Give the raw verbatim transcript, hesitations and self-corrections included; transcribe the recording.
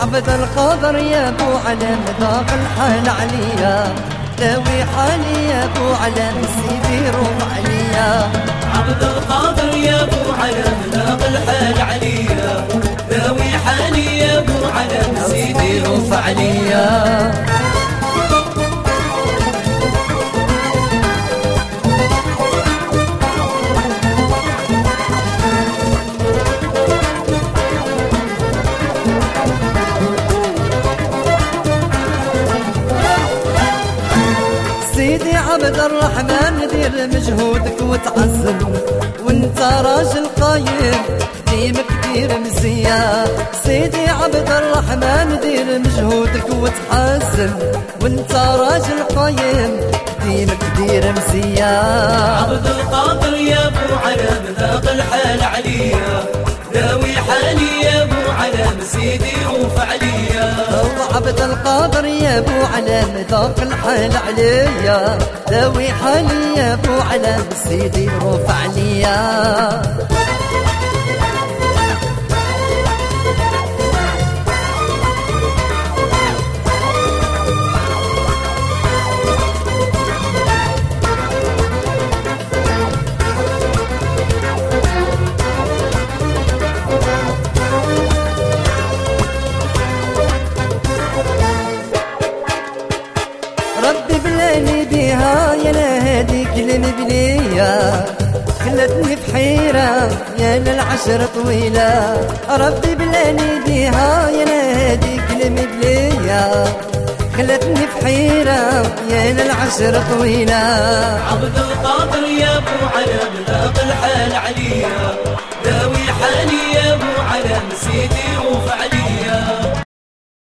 عبد القادر يا ابو علم ذاق الحال عليا، داوي حالي يا ابو علم سيدي رفع عليا. عبد القادر يا ابو علم ذاق الحال عليا، داوي حالي يا ابو علم سيدي رفع عليا. سيدي عبد الرحمن دير مجهودك وتعزم، وانت راجل قايم ديمك دير مزيان. سيدي عبد الرحمن دير مجهودك وتحزم، وانت راجل قايم ديمك دير مزيان. عبد القادر يا ابو علم ذاق الحال عليا، داوي حالي يا ابو علم سيدي رفع عليا. عبد القادر يا ابو علم ذاق الحال عليا، داوي حالي يا ابو علم سيدي رفع عليا. ربي بلاني بيها يا لهاديك المبلية، خلتني بحيرة يا للعشر طويلة. ربي بلاني بيها يا لهاديك المبلية، خلتني بحيرة يا للعشر طويلة. عبد القادر يا ابو علم ذاق الحال عليا، داوي حالي يا ابو علم سيدي رفع